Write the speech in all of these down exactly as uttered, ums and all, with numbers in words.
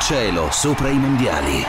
cielo sopra i mondiali.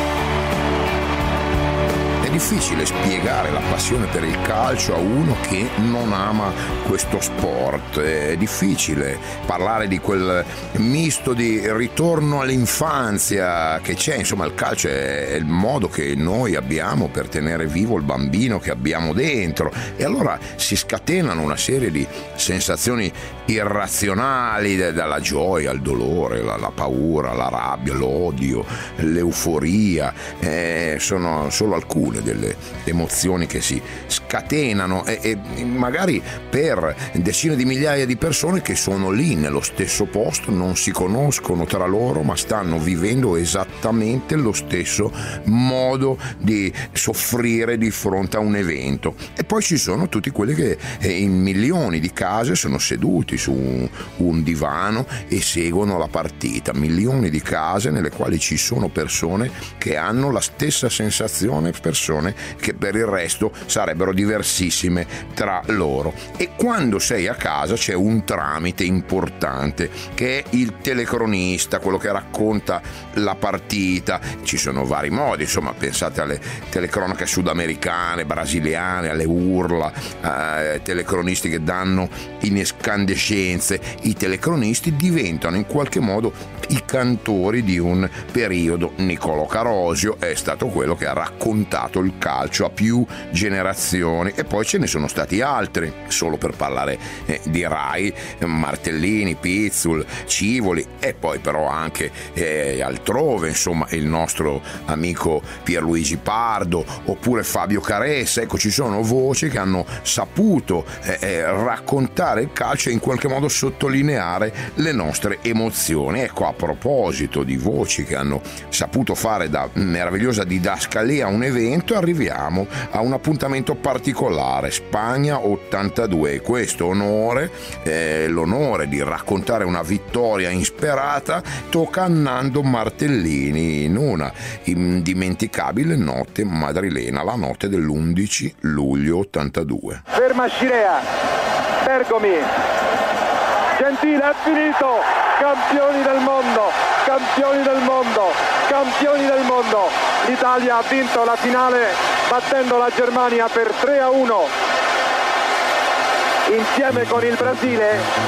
È difficile spiegare la passione per il calcio a uno che non ama questo sport. È difficile parlare di quel misto di ritorno all'infanzia che c'è. Insomma, il calcio è il modo che noi abbiamo per tenere vivo il bambino che abbiamo dentro, e allora si scatenano una serie di sensazioni irrazionali, dalla gioia al dolore, la, la paura, la rabbia, l'odio, l'euforia. Eh, sono solo alcune delle emozioni che si scatenano e, e magari per decine di migliaia di persone che sono lì nello stesso posto, non si conoscono tra loro ma stanno vivendo esattamente lo stesso modo di soffrire di fronte a un evento. E poi ci sono tutti quelli che in milioni di case sono seduti su un, un divano e seguono la partita, milioni di case nelle quali ci sono persone che hanno la stessa sensazione, persone che per il resto sarebbero diversissime tra loro. E quando sei a casa c'è un tramite importante che è il telecronista, quello che racconta la partita. Ci sono vari modi, insomma, pensate alle telecronache sudamericane, brasiliane, alle urla, eh, telecronisti che danno in escandescenze. I telecronisti diventano in qualche modo i cantori di un periodo. Niccolò Carosio è stato quello che ha raccontato il calcio a più generazioni, e poi ce ne sono stati altri, solo per parlare eh, di Rai, Martellini, Pizzul, Civoli, e poi però anche eh, altrove, insomma, il nostro amico Pierluigi Pardo oppure Fabio Caressa. Ecco, ci sono voci che hanno saputo eh, eh, raccontare il calcio e in qualche modo sottolineare le nostre emozioni. Ecco, a proposito di voci che hanno saputo fare da meravigliosa didascalia a un evento, arriviamo a un appuntamento particolare, Spagna ottantadue, e questo onore, eh, l'onore di raccontare una vittoria insperata, tocca a Nando Martellini in una indimenticabile notte madrilena, la notte dell'undici luglio ottantadue. Ferma Scirea, Bergomi, Gentile, è finito, campioni del mondo, campioni del mondo, campioni del mondo. L'Italia ha vinto la finale battendo la Germania per tre a uno. Insieme con il Brasile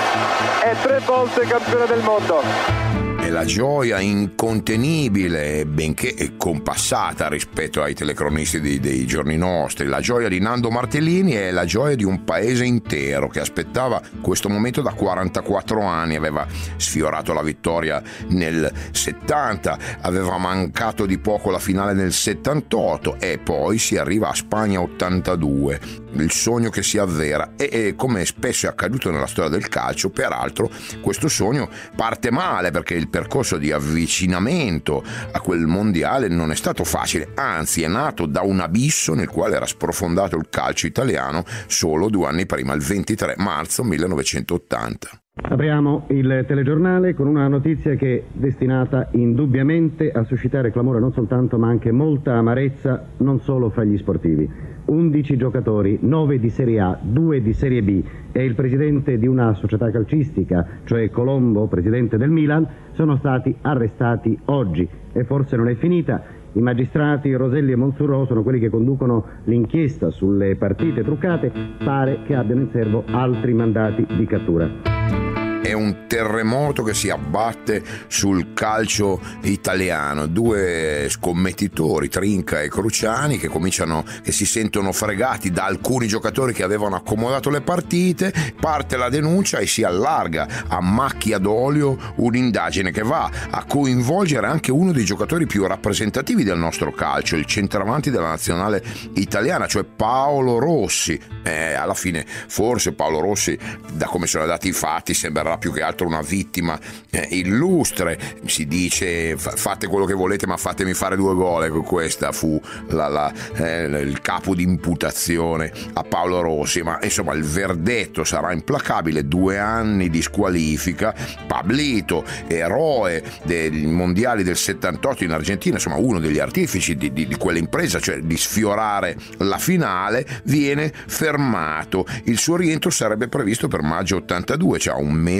è tre volte campione del mondo. E la gioia incontenibile, benché compassata rispetto ai telecronisti dei, dei giorni nostri, la gioia di Nando Martellini è la gioia di un paese intero che aspettava questo momento da quarantaquattro anni. Aveva sfiorato la vittoria nel settanta, aveva mancato di poco la finale nel settantotto, e poi si arriva a Spagna ottantadue, il sogno che si avvera. E, e come spesso è accaduto nella storia del calcio, peraltro questo sogno parte male, perché il percorso di avvicinamento a quel mondiale non è stato facile, anzi è nato da un abisso nel quale era sprofondato il calcio italiano solo due anni prima, il ventitré marzo millenovecentottanta. Apriamo il telegiornale con una notizia che è destinata indubbiamente a suscitare clamore non soltanto ma anche molta amarezza, non solo fra gli sportivi. undici giocatori, nove di Serie A, due di Serie B e il presidente di una società calcistica, cioè Colombo, presidente del Milan, sono stati arrestati oggi. E forse non è finita. I magistrati Roselli e Monsurò sono quelli che conducono l'inchiesta sulle partite truccate. Pare che abbiano in serbo altri mandati di cattura. È un terremoto che si abbatte sul calcio italiano. Due scommettitori, Trinca e Cruciani, che cominciano, che si sentono fregati da alcuni giocatori che avevano accomodato le partite. Parte la denuncia e si allarga a macchia d'olio un'indagine che va a coinvolgere anche uno dei giocatori più rappresentativi del nostro calcio, il centravanti della nazionale italiana, cioè Paolo Rossi. Eh, alla fine forse Paolo Rossi, da come sono andati i fatti, sembrerà più che altro una vittima eh, illustre. Si dice fate quello che volete ma fatemi fare due gol. Ecco, questa fu la, la, eh, il capo di imputazione a Paolo Rossi, ma insomma il verdetto sarà implacabile: due anni di squalifica. Pablito, eroe dei mondiali del settantotto in Argentina, insomma uno degli artefici di, di, di quell'impresa, cioè di sfiorare la finale, viene fermato. Il suo rientro sarebbe previsto per maggio ottantadue, cioè un mese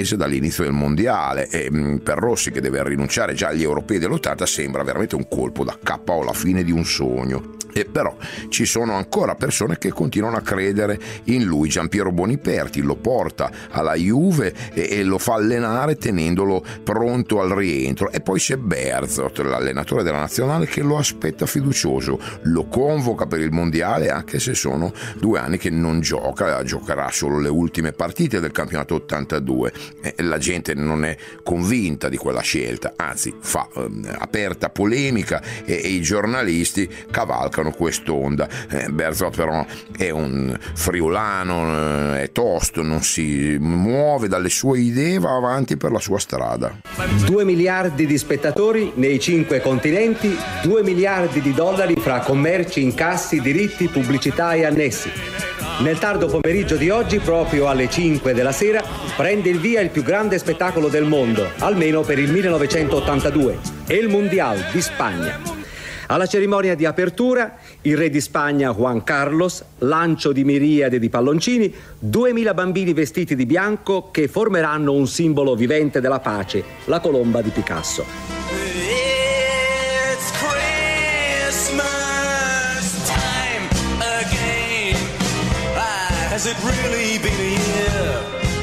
mese dall'inizio del mondiale e mh, per Rossi, che deve rinunciare già agli europei dell'ottanta, sembra veramente un colpo da K O, la fine di un sogno. E però ci sono ancora persone che continuano a credere in lui. Giampiero Boniperti lo porta alla Juve e, e lo fa allenare tenendolo pronto al rientro. E poi c'è Berzot, l'allenatore della nazionale, che lo aspetta fiducioso, lo convoca per il mondiale anche se sono due anni che non gioca, giocherà solo le ultime partite del campionato ottantadue. E la gente non è convinta di quella scelta, anzi fa eh, aperta polemica e, e i giornalisti cavalcano quest'onda. eh, Berzot però è un friulano, eh, è tosto, non si muove dalle sue idee, va avanti per la sua strada. Due miliardi di spettatori nei cinque continenti, due miliardi di dollari fra commerci, incassi, diritti, pubblicità e annessi. Nel tardo pomeriggio di oggi, proprio alle cinque della sera, prende il via il più grande spettacolo del mondo, almeno per il millenovecentottantadue, il Mondial di Spagna. Alla cerimonia di apertura, il re di Spagna Juan Carlos, lancio di miriade di palloncini, duemila bambini vestiti di bianco che formeranno un simbolo vivente della pace, la colomba di Picasso. It's Christmas time again. Ah, has it really been a year?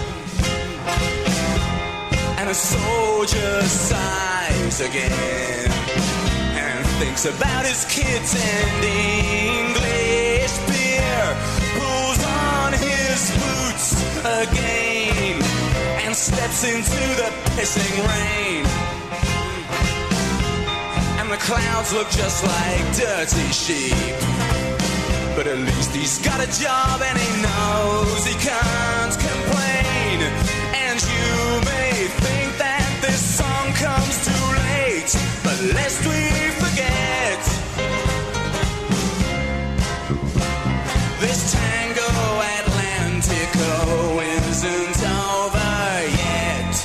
And a soldier sighs again. Thinks about his kids and English beer, pulls on his boots again and steps into the pissing rain. And the clouds look just like dirty sheep, but at least he's got a job and he knows he can't complain. And you may think that this song comes too late, but lest we forget, this tango Atlantico isn't over yet.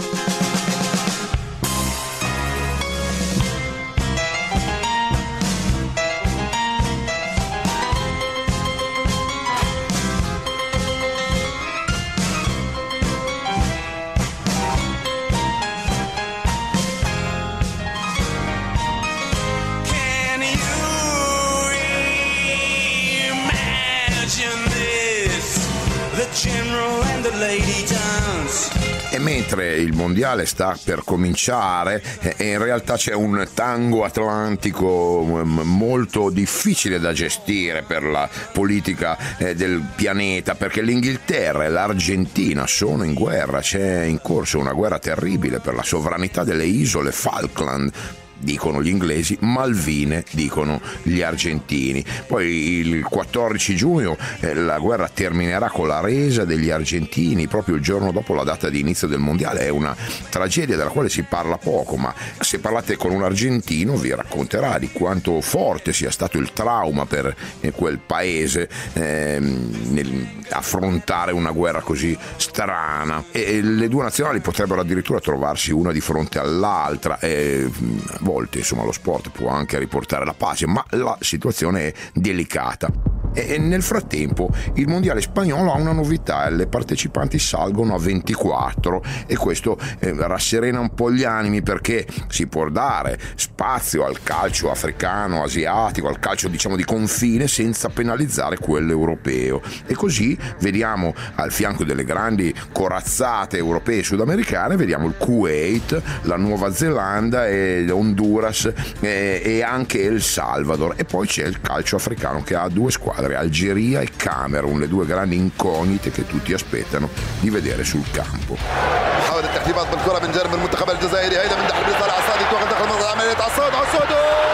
E mentre il mondiale sta per cominciare, eh, in realtà c'è un tango atlantico molto difficile da gestire per la politica eh, del pianeta, perché l'Inghilterra e l'Argentina sono in guerra, c'è in corso una guerra terribile per la sovranità delle isole Falkland. Dicono gli inglesi, Malvine dicono gli argentini. Poi il quattordici giugno eh, la guerra terminerà con la resa degli argentini proprio il giorno dopo la data di inizio del mondiale. È una tragedia della quale si parla poco, ma se parlate con un argentino vi racconterà di quanto forte sia stato il trauma per eh, quel paese eh, nel affrontare una guerra così strana. E, e le due nazionali potrebbero addirittura trovarsi una di fronte all'altra. E, volte insomma lo sport può anche riportare la pace, ma la situazione è delicata. E nel frattempo il mondiale spagnolo ha una novità: le partecipanti salgono a ventiquattro e questo eh, rasserena un po' gli animi, perché si può dare spazio al calcio africano, asiatico, al calcio diciamo di confine, senza penalizzare quello europeo. E così vediamo al fianco delle grandi corazzate europee e sudamericane, vediamo il Kuwait, la Nuova Zelanda e Honduras e, e anche El Salvador. E poi c'è il calcio africano che ha due squadre, Algeria e Camerun, le due grandi incognite che tutti aspettano di vedere sul campo. حاول التحريبات بالكرة من جانب المنتخب الجزائري، هيدا من تحت صالح عصادي توغل داخل المنطقة عملية عصاد عصاد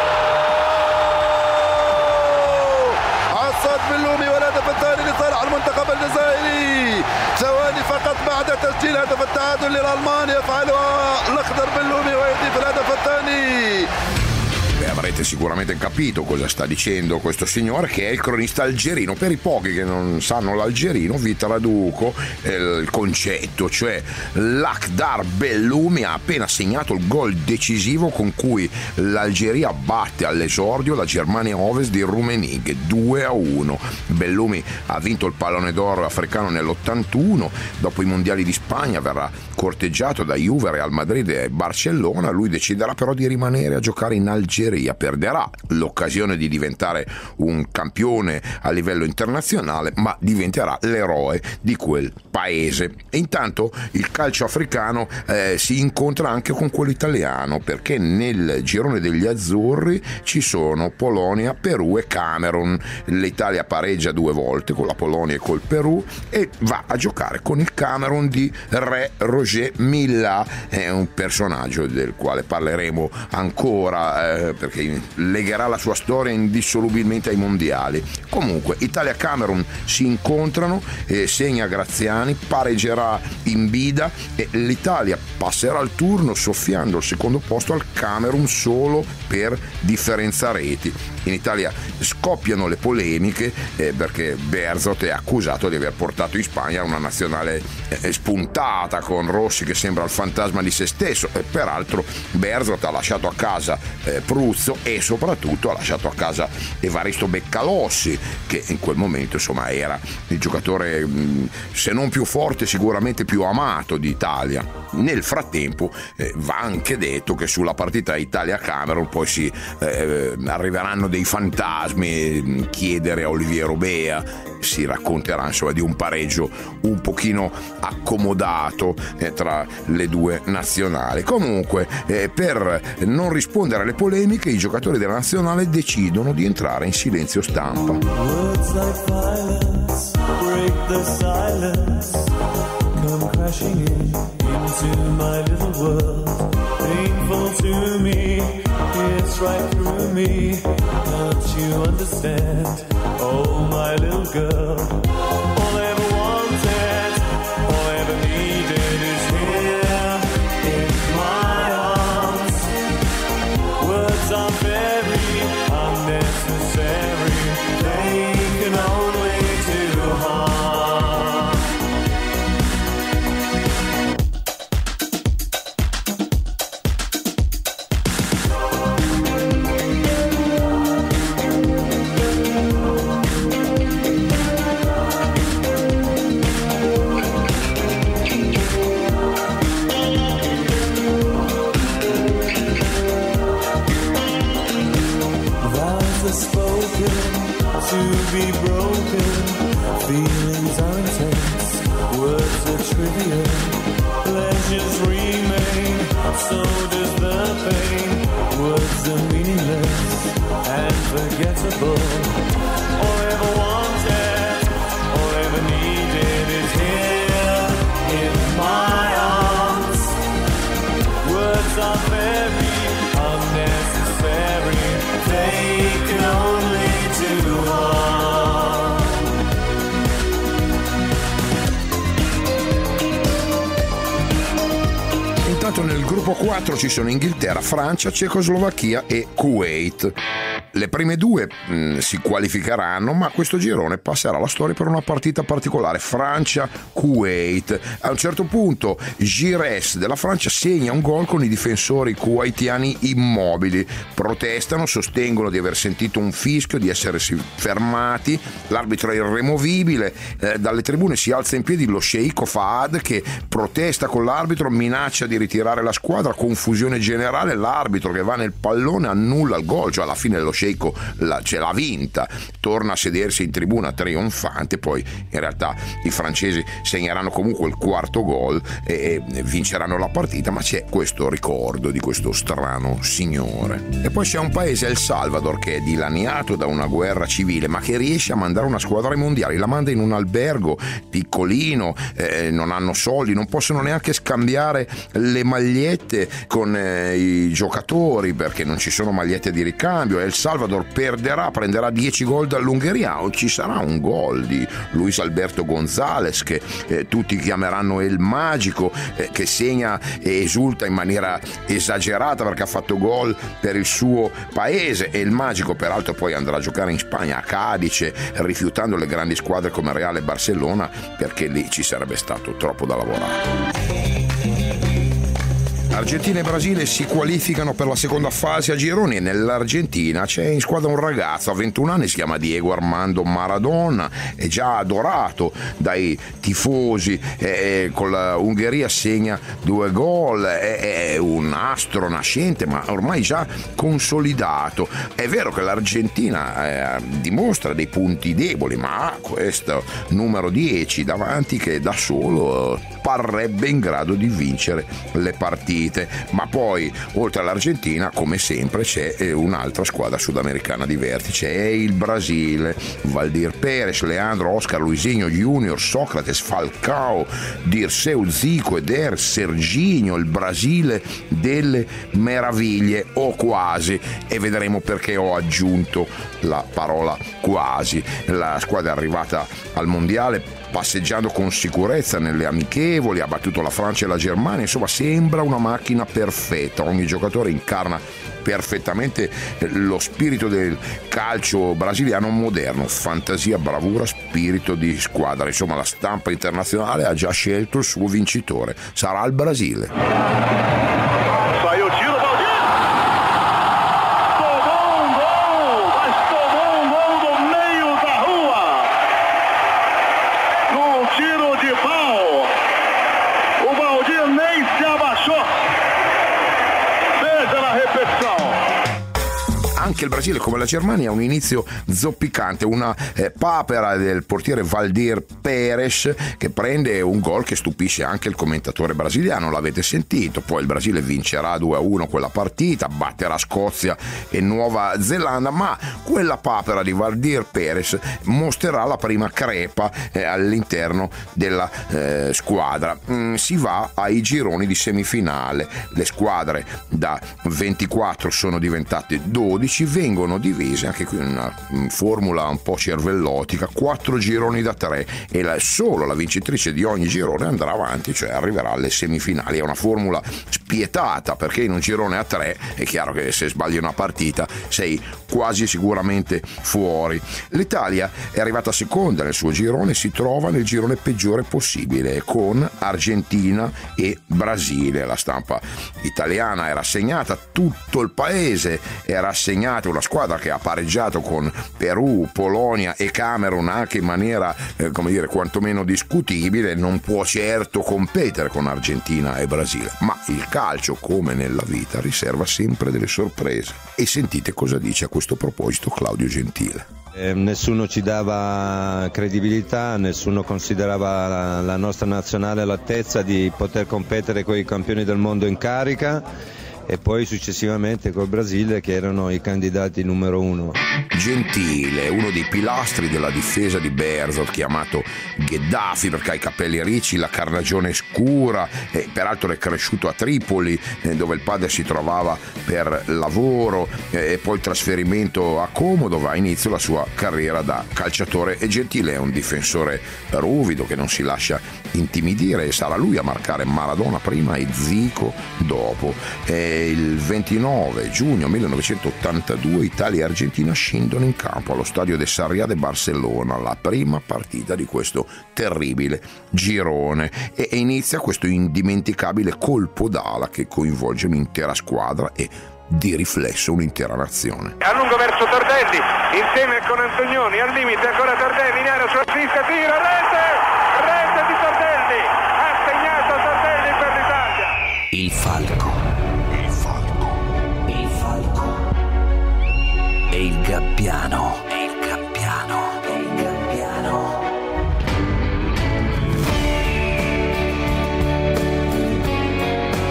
عصاد باللومي والهدف الثاني لصالح المنتخب الجزائري. ثواني فقط بعد تسجيل هدف التعادل للألمان يفعلها الأخضر باللومي ويضيف الهدف الثاني. Avrete avete sicuramente capito cosa sta dicendo questo signore, che è il cronista algerino. Per i pochi che non sanno l'algerino vi traduco eh, il concetto, cioè l'Akhdar Belloumi ha appena segnato il gol decisivo con cui l'Algeria batte all'esordio la Germania Ovest di Rummenigge due a uno. Belloumi ha vinto il pallone d'oro africano nell'ottantuno, dopo i mondiali di Spagna verrà corteggiato da Juve, Real Madrid e Barcellona. Lui deciderà però di rimanere a giocare in Algeria, perderà l'occasione di diventare un campione a livello internazionale, ma diventerà l'eroe di quel paese. E intanto il calcio africano eh, si incontra anche con quello italiano, perché nel girone degli azzurri ci sono Polonia, Perù e Camerun. L'Italia pareggia due volte con la Polonia e col Perù e va a giocare con il Camerun di Re Roger Milla, è un personaggio del quale parleremo ancora eh, perché legherà la sua storia indissolubilmente ai mondiali. Comunque Italia-Camerun si incontrano, eh, segna Graziani, pareggerà Imbida e l'Italia passerà il turno soffiando il secondo posto al Camerun solo per differenza reti. In Italia scoppiano le polemiche eh, perché Bearzot è accusato di aver portato in Spagna una nazionale eh, spuntata con Rossi che sembra il fantasma di se stesso, e peraltro Bearzot ha lasciato a casa eh, Pruzzo e soprattutto ha lasciato a casa Evaristo Beccalossi, che in quel momento insomma era il giocatore mh, se non più forte sicuramente più amato d'Italia. Nel frattempo eh, va anche detto che sulla partita Italia-Camerun poi si eh, arriveranno dei fantasmi, chiedere a Oliviero Bea, si racconterà insomma di un pareggio un pochino accomodato eh, tra le due nazionali. Comunque eh, per non rispondere alle polemiche i giocatori della nazionale decidono di entrare in silenzio stampa. Words like violence break the silence, come crashing in into my little world, painful to me, it's right through me, don't you understand, oh my little girl, all I ever wanted, all I ever needed is here in my arms. Words are very unnecessary, they can only do harm. To be broken, feelings are intense, words are trivial, pleasures remain, so does the pain, words are meaningless and forgettable, all I ever wanted, all I ever needed is here in my arms. Words are very unnecessary, they can only do harm. Intanto nel gruppo quattro ci sono Inghilterra, Francia, Cecoslovacchia e Kuwait. Le prime due mh, si qualificheranno, ma questo girone passerà alla storia per una partita particolare, Francia-Kuwait. A un certo punto Gires della Francia segna un gol con i difensori kuwaitiani immobili, protestano, sostengono di aver sentito un fischio, di essersi fermati, l'arbitro è irremovibile, eh, dalle tribune si alza in piedi lo sceicco Fahad che protesta con l'arbitro, minaccia di ritirare la squadra, confusione generale, l'arbitro che va nel pallone annulla il gol, cioè alla fine lo sceicco La, ce l'ha vinta, torna a sedersi in tribuna trionfante, poi in realtà i francesi segneranno comunque il quarto gol e, e vinceranno la partita, ma c'è questo ricordo di questo strano signore. E poi c'è un paese, El Salvador, che è dilaniato da una guerra civile ma che riesce a mandare una squadra ai mondiali, la manda in un albergo piccolino, eh, non hanno soldi, non possono neanche scambiare le magliette con eh, i giocatori perché non ci sono magliette di ricambio. El Salvador Salvador perderà, prenderà dieci gol dall'Ungheria, o ci sarà un gol di Luis Alberto González che eh, tutti chiameranno il magico, eh, che segna e esulta in maniera esagerata perché ha fatto gol per il suo paese, e il magico peraltro poi andrà a giocare in Spagna, a Cadice, rifiutando le grandi squadre come Real e Barcellona perché lì ci sarebbe stato troppo da lavorare. Argentina e Brasile si qualificano per la seconda fase a gironi, e nell'Argentina c'è in squadra un ragazzo a ventuno anni, si chiama Diego Armando Maradona, è già adorato dai tifosi, eh, con la Ungheria segna due gol, è, è un astro nascente ma ormai già consolidato. È vero che l'Argentina eh, dimostra dei punti deboli, ma ha questo numero dieci davanti che da solo eh, parrebbe in grado di vincere le partite. Ma poi oltre all'Argentina, come sempre, c'è un'altra squadra sudamericana di vertice, è il Brasile. Valdir Pérez, Leandro, Oscar, Luisinho Junior, Socrates, Falcao, Dirceu, Zico, Eder, Serginho, il Brasile delle meraviglie, o quasi, e vedremo perché ho aggiunto la parola quasi. La squadra è arrivata al mondiale passeggiando con sicurezza nelle amichevoli, ha battuto la Francia e la Germania, insomma sembra una macchina perfetta, ogni giocatore incarna perfettamente lo spirito del calcio brasiliano moderno, fantasia, bravura, spirito di squadra, insomma la stampa internazionale ha già scelto il suo vincitore, sarà il Brasile. Saiu o tiro, Valdir! Tomou um gol, mas tomou um gol do meio da rua! Com tiro de pau, o Valdir nem se abaixou. Veja la repetição. Anche il Brasile, come la Germania, ha un inizio zoppicante, una eh, papera del portiere Valdir Pérez che prende un gol che stupisce anche il commentatore brasiliano, l'avete sentito. Poi il Brasile vincerà due a uno quella partita, batterà Scozia e Nuova Zelanda, ma quella papera di Valdir Pérez mostrerà la prima crepa eh, all'interno della eh, squadra. Mm, si va ai gironi di semifinale, le squadre da ventiquattro sono diventate dodici, vengono divise, anche qui una formula un po' cervellotica, quattro gironi da tre, e la, solo la vincitrice di ogni girone andrà avanti, cioè arriverà alle semifinali. È una formula spietata perché in un girone a tre è chiaro che se sbagli una partita sei quasi sicuramente fuori. L'Italia è arrivata seconda nel suo girone, si trova nel girone peggiore possibile con Argentina e Brasile. La stampa italiana era assegnata, tutto il paese era assegnato, una squadra che ha pareggiato con Perù, Polonia e Camerun anche in maniera eh, come dire quantomeno discutibile, non può certo competere con Argentina e Brasile, ma il calcio, come nella vita, riserva sempre delle sorprese. E sentite cosa dice a questo proposito Claudio Gentile. Eh, nessuno ci dava credibilità, nessuno considerava la, la nostra nazionale all'altezza di poter competere con i campioni del mondo in carica, e poi successivamente col Brasile, che erano i candidati numero uno. Gentile, uno dei pilastri della difesa di Berzot, chiamato Gheddafi perché ha i capelli ricci, la carnagione scura, e peraltro è cresciuto a Tripoli eh, dove il padre si trovava per lavoro, eh, e poi il trasferimento a Como dove ha inizio la sua carriera da calciatore. E Gentile è un difensore ruvido che non si lascia intimidire, e sarà lui a marcare Maradona prima e Zico dopo. E il ventinove giugno millenovecentottantadue Italia e Argentina scendono in campo allo stadio de Sarriá de Barcellona, la prima partita di questo terribile girone, e inizia questo indimenticabile colpo d'ala che coinvolge un'intera squadra e di riflesso un'intera nazione. A lungo verso Tardelli, insieme con Antonioni, al limite ancora Tardelli in area sulla sinistra, tira, rete, rete di Tardelli, ha segnato Tardelli per l'Italia. Il falco. Il falco. Il falco. E il gabbiano. E il gabbiano. E il gabbiano. Stiamo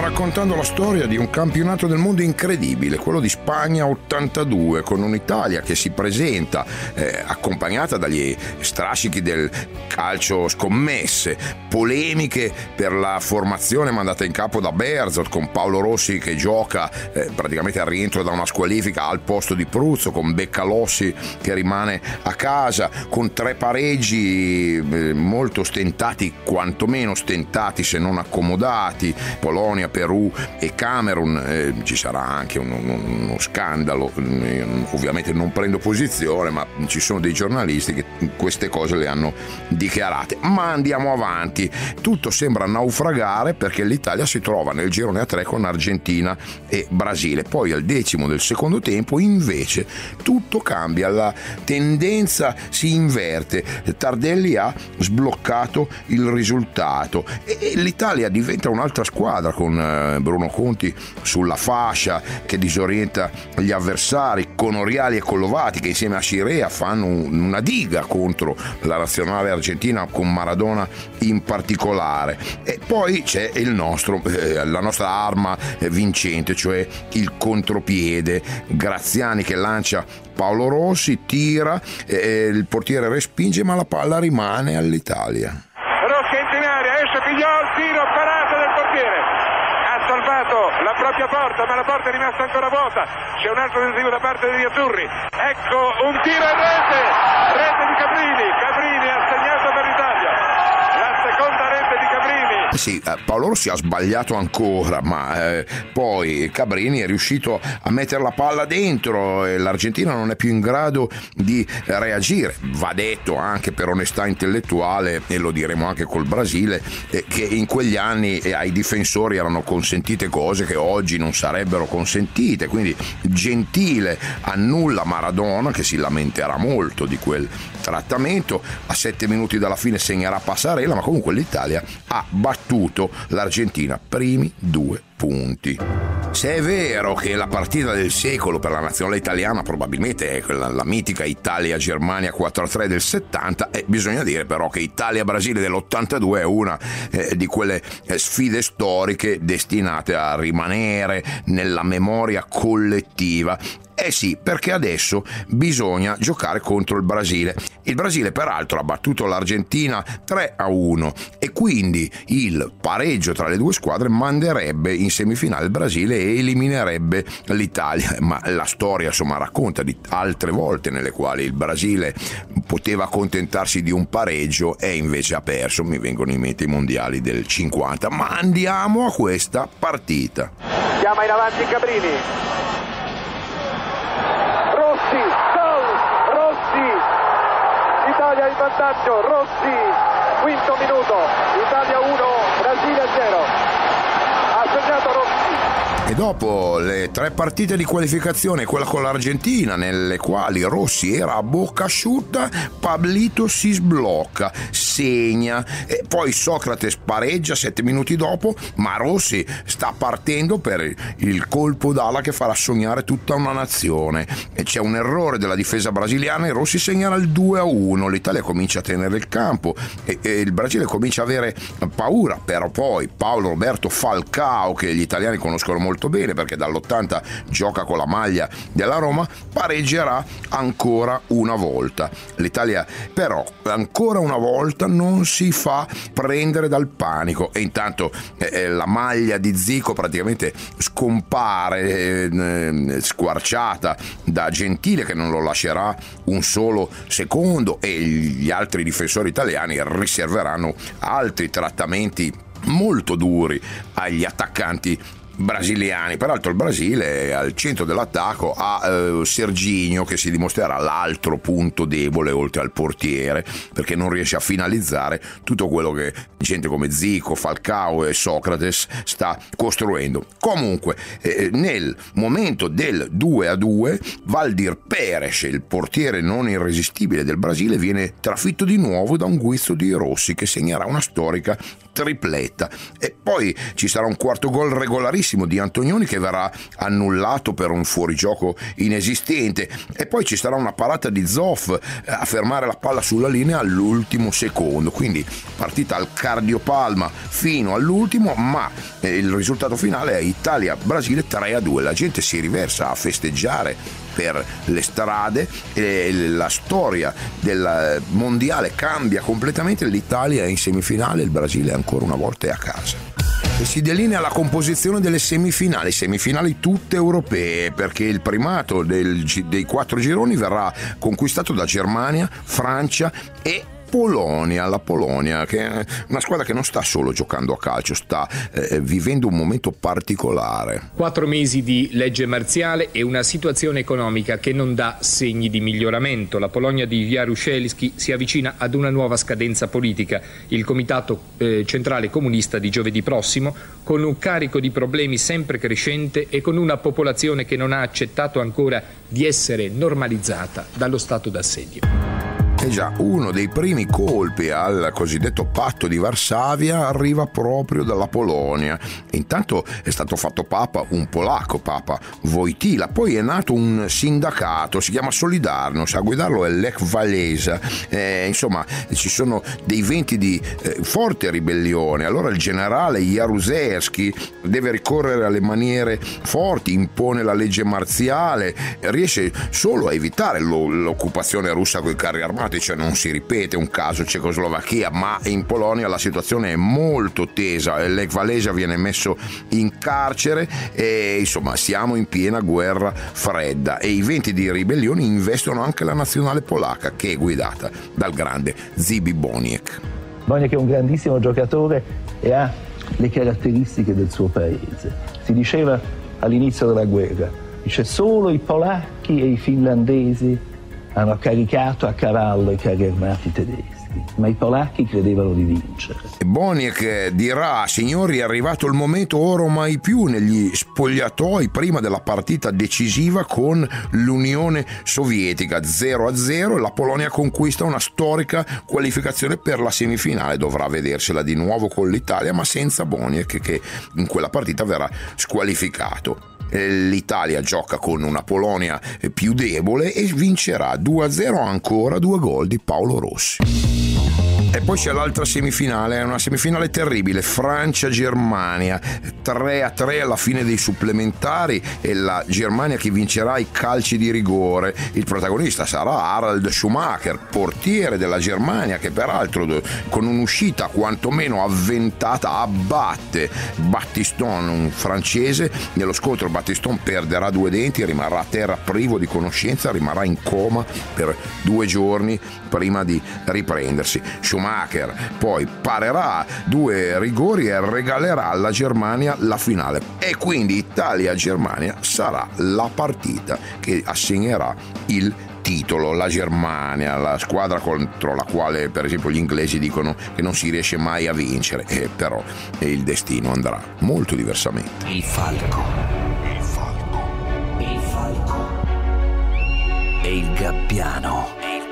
raccontando la storia di un campionato del mondo incredibile, quello di Spagna ottantadue, con un'Italia che si presenta eh, accompagnata dagli strascichi del calcio scommesse, polemiche per la formazione mandata in campo da Bearzot, con Paolo Rossi che gioca eh, praticamente al rientro da una squalifica al posto di Pruzzo, con Beccalossi che rimane a casa, con tre pareggi eh, molto stentati, quantomeno stentati se non accomodati, Polonia, Perù e Camerun. Eh, ci sarà anche un, un, uno scandalo, io ovviamente non prendo posizione, ma ci sono dei giornalisti che queste cose le hanno dichiarate. Ma andiamo avanti, tutto sembra naufragare perché l'Italia si trova nel girone a tre con Argentina e Brasile. Poi al decimo del secondo tempo invece tutto cambia, la tendenza si inverte, Tardelli ha sbloccato il risultato e l'Italia diventa un'altra squadra, con Bruno Conti sulla fascia che disorienta gli avversari, con Oriali e Collovati che insieme a Scirea fanno una diga contro la nazionale argentina, con Maradona in particolare. E poi c'è il nostro, eh, la nostra arma vincente, cioè il contropiede, Graziani che lancia Paolo Rossi, tira, eh, il portiere respinge ma la palla rimane all'Italia. Rossi entra in area, esce, pigliò il tiro, parata del portiere, ha salvato la propria porta ma la porta è rimasta ancora vuota, c'è un altro tentativo da parte degli azzurri, ecco un tiro in rete, rete di Cabrini, Cabrini ha segnato per l'Italia, la seconda rete di Cabrini. Sì, Paolo Rossi ha sbagliato ancora, ma eh, poi Cabrini è riuscito a mettere la palla dentro e l'Argentina non è più in grado di reagire. Va detto anche per onestà intellettuale, e lo diremo anche col Brasile, eh, che in quegli anni eh, ai difensori erano consentite cose che oggi non sarebbero consentite, quindi Gentile annulla Maradona che si lamenterà molto di quel trattamento, a sette minuti dalla fine segnerà Passarella, ma comunque l'Italia ha battuto l'Argentina, primi due punti. Se è vero che la partita del secolo per la nazionale italiana probabilmente è quella, la mitica Italia-Germania quattro a tre del settanta, eh, bisogna dire però che Italia-Brasile dell'ottantadue è una eh, di quelle eh, sfide storiche destinate a rimanere nella memoria collettiva. Eh sì, perché adesso bisogna giocare contro il Brasile. Il Brasile peraltro ha battuto l'Argentina tre a uno e quindi il pareggio tra le due squadre manderebbe in semifinale il Brasile e eliminerebbe l'Italia. Ma la storia insomma racconta di altre volte nelle quali il Brasile poteva accontentarsi di un pareggio e invece ha perso. Mi vengono in mente i mondiali del cinquanta. Ma andiamo a questa partita. Chiama in avanti Cabrini. Rossi, gol! Rossi! Italia in vantaggio, Rossi, quinto minuto, Italia uno, Brasile zero. Ha segnato Rossi. E dopo le tre partite di qualificazione, quella con l'Argentina, nelle quali Rossi era a bocca asciutta, Pablito si sblocca, segna, e poi Socrates pareggia sette minuti dopo, ma Rossi sta partendo per il colpo d'ala che farà sognare tutta una nazione. E c'è un errore della difesa brasiliana e Rossi segnala il due a uno. L'Italia comincia a tenere il campo e, e il Brasile comincia a avere paura, però poi Paolo Roberto Falcao, che gli italiani conoscono molto bene perché dall'ottanta gioca con la maglia della Roma, pareggerà ancora una volta. L'Italia però ancora una volta non si fa prendere dal panico e intanto eh, la maglia di Zico praticamente scompare eh, squarciata da Gentile, che non lo lascerà un solo secondo, e gli altri difensori italiani riserveranno altri trattamenti molto duri agli attaccanti brasiliani. Peraltro il Brasile al centro dell'attacco ha eh, Serginho, che si dimostrerà l'altro punto debole oltre al portiere, perché non riesce a finalizzare tutto quello che gente come Zico, Falcao e Socrates sta costruendo. Comunque eh, nel momento del due a due Valdir Pérez, il portiere non irresistibile del Brasile, viene trafitto di nuovo da un guizzo di Rossi che segnerà una storica tripletta. E poi ci sarà un quarto gol regolarissimo di Antonioni che verrà annullato per un fuorigioco inesistente, e poi ci sarà una parata di Zoff a fermare la palla sulla linea all'ultimo secondo, quindi partita al cardiopalma fino all'ultimo, ma il risultato finale è Italia-Brasile tre a due. La gente si riversa a festeggiare per le strade e la storia del mondiale cambia completamente. L'Italia è in semifinale, il Brasile ancora una volta è a casa. E si delinea la composizione delle semifinali, semifinali tutte europee, perché il primato del, dei quattro gironi verrà conquistato da Germania, Francia e Polonia. La Polonia, che è una squadra che non sta solo giocando a calcio, sta eh, vivendo un momento particolare. Quattro mesi di legge marziale e una situazione economica che non dà segni di miglioramento. La Polonia di Jaruzelski si avvicina ad una nuova scadenza politica, il Comitato eh, Centrale Comunista di giovedì prossimo, con un carico di problemi sempre crescente e con una popolazione che non ha accettato ancora di essere normalizzata dallo stato d'assedio. E già, uno dei primi colpi al cosiddetto patto di Varsavia arriva proprio dalla Polonia. Intanto è stato fatto papa un polacco, Papa Wojtyla, poi è nato un sindacato, si chiama Solidarność, a guidarlo è Lech Walesa. Eh, insomma, ci sono dei venti di eh, forte ribellione. Allora il generale Jaruzelski deve ricorrere alle maniere forti, impone la legge marziale, riesce solo a evitare lo, l'occupazione russa con i carri armati, cioè non si ripete un caso Cecoslovacchia, ma in Polonia la situazione è molto tesa. Lech Walesa viene messo in carcere e insomma siamo in piena guerra fredda, e i venti di ribellione investono anche la nazionale polacca, che è guidata dal grande Zibi Boniek. Boniek è un grandissimo giocatore e ha le caratteristiche del suo paese. Si diceva all'inizio della guerra, dice solo i polacchi e i finlandesi hanno caricato a cavallo i carri armati tedeschi, ma i polacchi credevano di vincere. Boniek dirà: signori, è arrivato il momento ora o mai più, negli spogliatoi prima della partita decisiva con l'Unione Sovietica. zero a zero, la Polonia conquista una storica qualificazione per la semifinale. Dovrà vedersela di nuovo con l'Italia, ma senza Boniek, che in quella partita verrà squalificato. L'Italia gioca con una Polonia più debole e vincerà due a zero, ancora due gol di Paolo Rossi. E poi c'è l'altra semifinale, è una semifinale terribile, Francia-Germania, tre a tre alla fine dei supplementari, e la Germania che vincerà i calci di rigore. Il protagonista sarà Harald Schumacher, portiere della Germania, che peraltro con un'uscita quantomeno avventata abbatte Battiston, un francese. Nello scontro Battiston perderà due denti, rimarrà a terra privo di conoscenza, rimarrà in coma per due giorni prima di riprendersi. Schumacher poi parerà due rigori e regalerà alla Germania la finale, e quindi Italia-Germania sarà la partita che assegnerà il titolo. La Germania, la squadra contro la quale per esempio gli inglesi dicono che non si riesce mai a vincere, e però il destino andrà molto diversamente. Il falco, il falco, il falco e il gabbiano.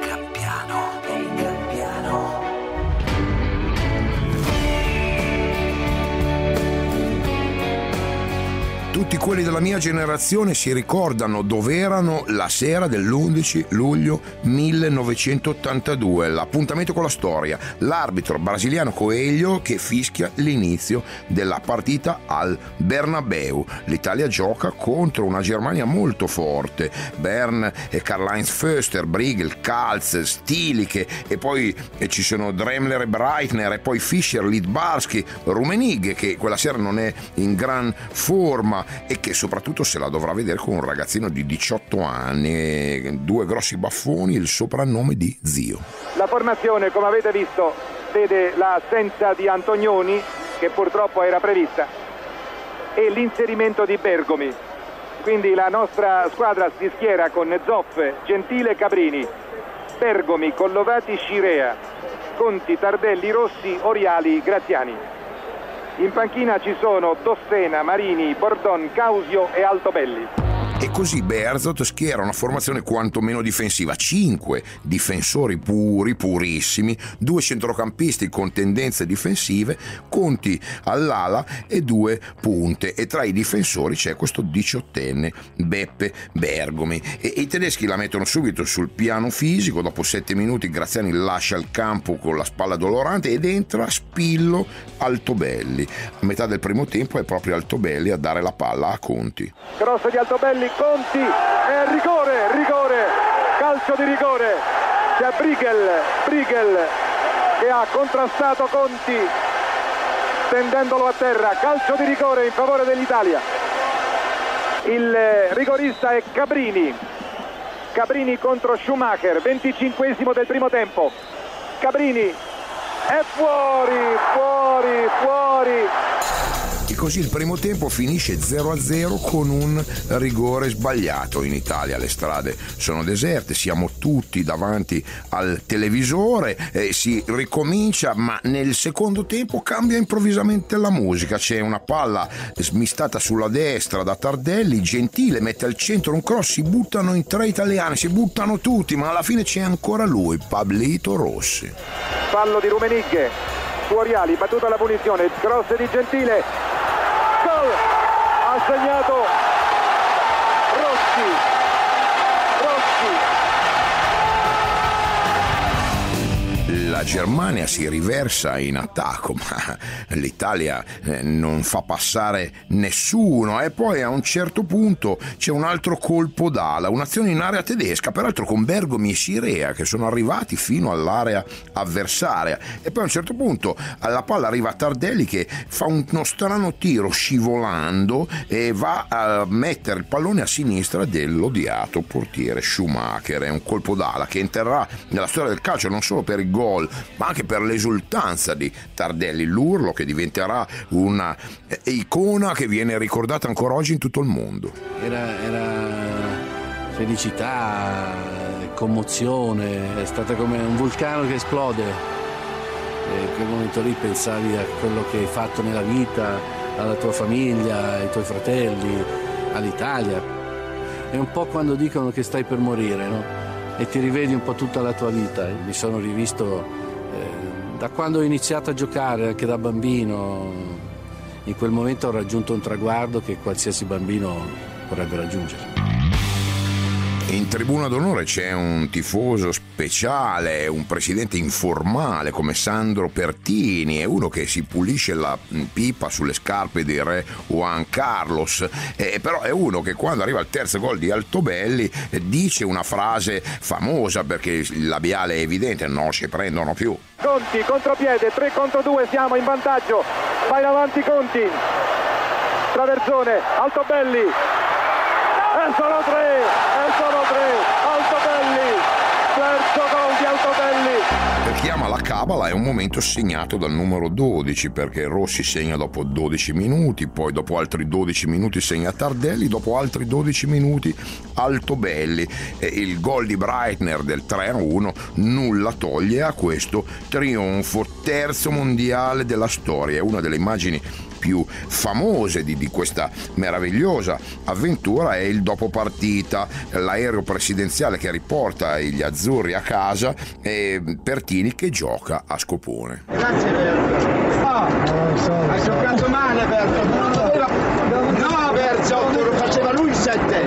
Tutti quelli della mia generazione si ricordano dove erano la sera dell'undici luglio millenovecentottantadue, l'appuntamento con la storia, l'arbitro brasiliano Coelho che fischia l'inizio della partita al Bernabeu. L'Italia gioca contro una Germania molto forte, Bern e Karl-Heinz Förster, Briegel, Kaltz, Stilicke, e poi e ci sono Dremler e Breitner, e poi Fischer, Littbarski, Rummenigge, che quella sera non è in gran forma e che soprattutto se la dovrà vedere con un ragazzino di diciotto anni, due grossi baffoni, il soprannome di Zio. La formazione, come avete visto, vede l'assenza di Antonioni, che purtroppo era prevista, e l'inserimento di Bergomi. Quindi la nostra squadra si schiera con Zoff, Gentile e Cabrini, Bergomi, Collovati, Scirea, Conti, Tardelli, Rossi, Oriali, Graziani. In panchina ci sono Dossena, Marini, Bordon, Causio e Altobelli. E così Bearzot schiera una formazione quantomeno difensiva, cinque difensori puri, purissimi, due centrocampisti con tendenze difensive, Conti all'ala e due punte, e tra i difensori c'è questo diciottenne Beppe Bergomi, e, e i tedeschi la mettono subito sul piano fisico. Dopo sette minuti Graziani lascia il campo con la spalla dolorante ed entra Spillo Altobelli. A metà del primo tempo è proprio Altobelli a dare la palla a Conti. Cross di Altobelli, Conti, e rigore, rigore, calcio di rigore. C'è Brighel, Brighel che ha contrastato Conti tendendolo a terra. Calcio di rigore in favore dell'Italia. Il rigorista è Cabrini. Cabrini contro Schumacher, venticinquesimo del primo tempo. Cabrini è fuori, fuori, fuori. E così il primo tempo finisce zero a zero con un rigore sbagliato. In Italia le strade sono deserte, siamo tutti davanti al televisore, eh, si ricomincia, ma nel secondo tempo cambia improvvisamente la musica. C'è una palla smistata sulla destra da Tardelli, Gentile mette al centro un cross, si buttano in tre italiani, si buttano tutti, ma alla fine c'è ancora lui, Pablito Rossi. Fallo di Rummenigge su Oriali, battuta la punizione, cross di Gentile, gol, ha segnato Rossi, Rossi. La Germania si riversa in attacco, ma l'Italia eh, non fa passare nessuno, e poi a un certo punto c'è un altro colpo d'ala, un'azione in area tedesca, peraltro con Bergomi e Sirea che sono arrivati fino all'area avversaria, e poi a un certo punto alla palla arriva Tardelli che fa uno strano tiro scivolando e va a mettere il pallone a sinistra dell'odiato portiere Schumacher. È un colpo d'ala che entrerà nella storia del calcio non solo per il gol ma anche per l'esultanza di Tardelli, l'urlo che diventerà una icona che viene ricordata ancora oggi in tutto il mondo. Era, era felicità, commozione, è stata come un vulcano che esplode. E in quel momento lì pensavi a quello che hai fatto nella vita, alla tua famiglia, ai tuoi fratelli, all'Italia. È un po' quando dicono che stai per morire, no? E ti rivedi un po' tutta la tua vita. Mi sono rivisto eh, da quando ho iniziato a giocare, anche da bambino. In quel momento ho raggiunto un traguardo che qualsiasi bambino vorrebbe raggiungere. In tribuna d'onore c'è un tifoso speciale, un presidente informale come Sandro Pertini, è uno che si pulisce la pipa sulle scarpe di re Juan Carlos, eh, però è uno che quando arriva al terzo gol di Altobelli eh, dice una frase famosa, perché il labiale è evidente: non si prendono più. Conti, contropiede, tre contro due, siamo in vantaggio, vai in avanti Conti, traversone, Altobelli, e sono tre, e sono tre, Altobelli, terzo gol di Altobelli. Per chi ama la cabala è un momento segnato dal numero dodici, perché Rossi segna dopo dodici minuti, poi dopo altri dodici minuti segna Tardelli, dopo altri dodici minuti Altobelli, e il gol di Breitner del tre a uno nulla toglie a questo trionfo, terzo mondiale della storia. È una delle immagini più famose di, di questa meravigliosa avventura è il dopo partita, l'aereo presidenziale che riporta gli azzurri a casa e Pertini che gioca a scopone. Grazie Berto. Oh, hai giocato male Berto. No Berto, lo faceva lui il sette.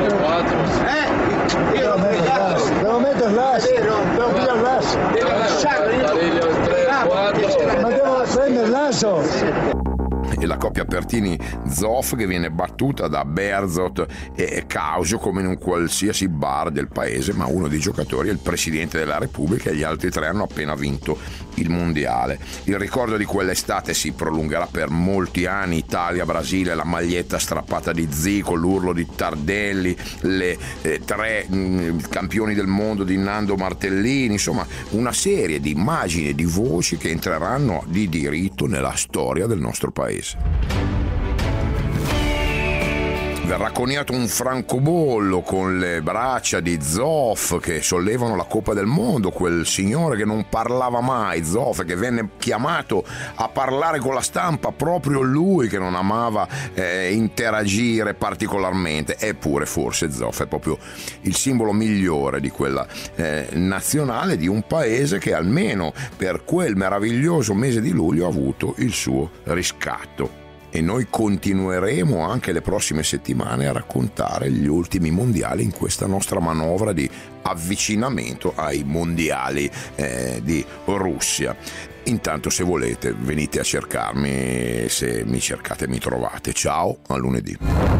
Eh? Io l'ho pregato. Devo mettere l'asso. Devo prendere l'asso. Devo lasciare. Ma devo prendere l'asso. E la coppia Pertini-Zoff che viene battuta da Bearzot e Causio come in un qualsiasi bar del paese, ma uno dei giocatori è il Presidente della Repubblica e gli altri tre hanno appena vinto il mondiale. Il ricordo di quell'estate si prolungherà per molti anni. Italia, Brasile, la maglietta strappata di Zico, l'urlo di Tardelli, le eh, tre mh, campioni del mondo di Nando Martellini, insomma una serie di immagini e di voci che entreranno di diritto nella storia del nostro paese. Verrà coniato un francobollo con le braccia di Zoff che sollevano la Coppa del Mondo, quel signore che non parlava mai, Zoff, che venne chiamato a parlare con la stampa, proprio lui che non amava eh, interagire particolarmente. Eppure forse Zoff è proprio il simbolo migliore di quella eh, nazionale di un paese che almeno per quel meraviglioso mese di luglio ha avuto il suo riscatto. E noi continueremo anche le prossime settimane a raccontare gli ultimi mondiali in questa nostra manovra di avvicinamento ai mondiali eh, di Russia. Intanto, se volete, venite a cercarmi, se mi cercate mi trovate. Ciao, a lunedì.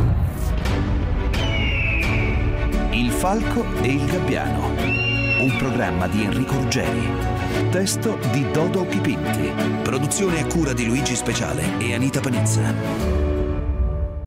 Il Falco e il Gabbiano, un programma di Enrico Ruggeri. Testo di Dodo Chipinti. Produzione a cura di Luigi Speciale e Anita Panizza.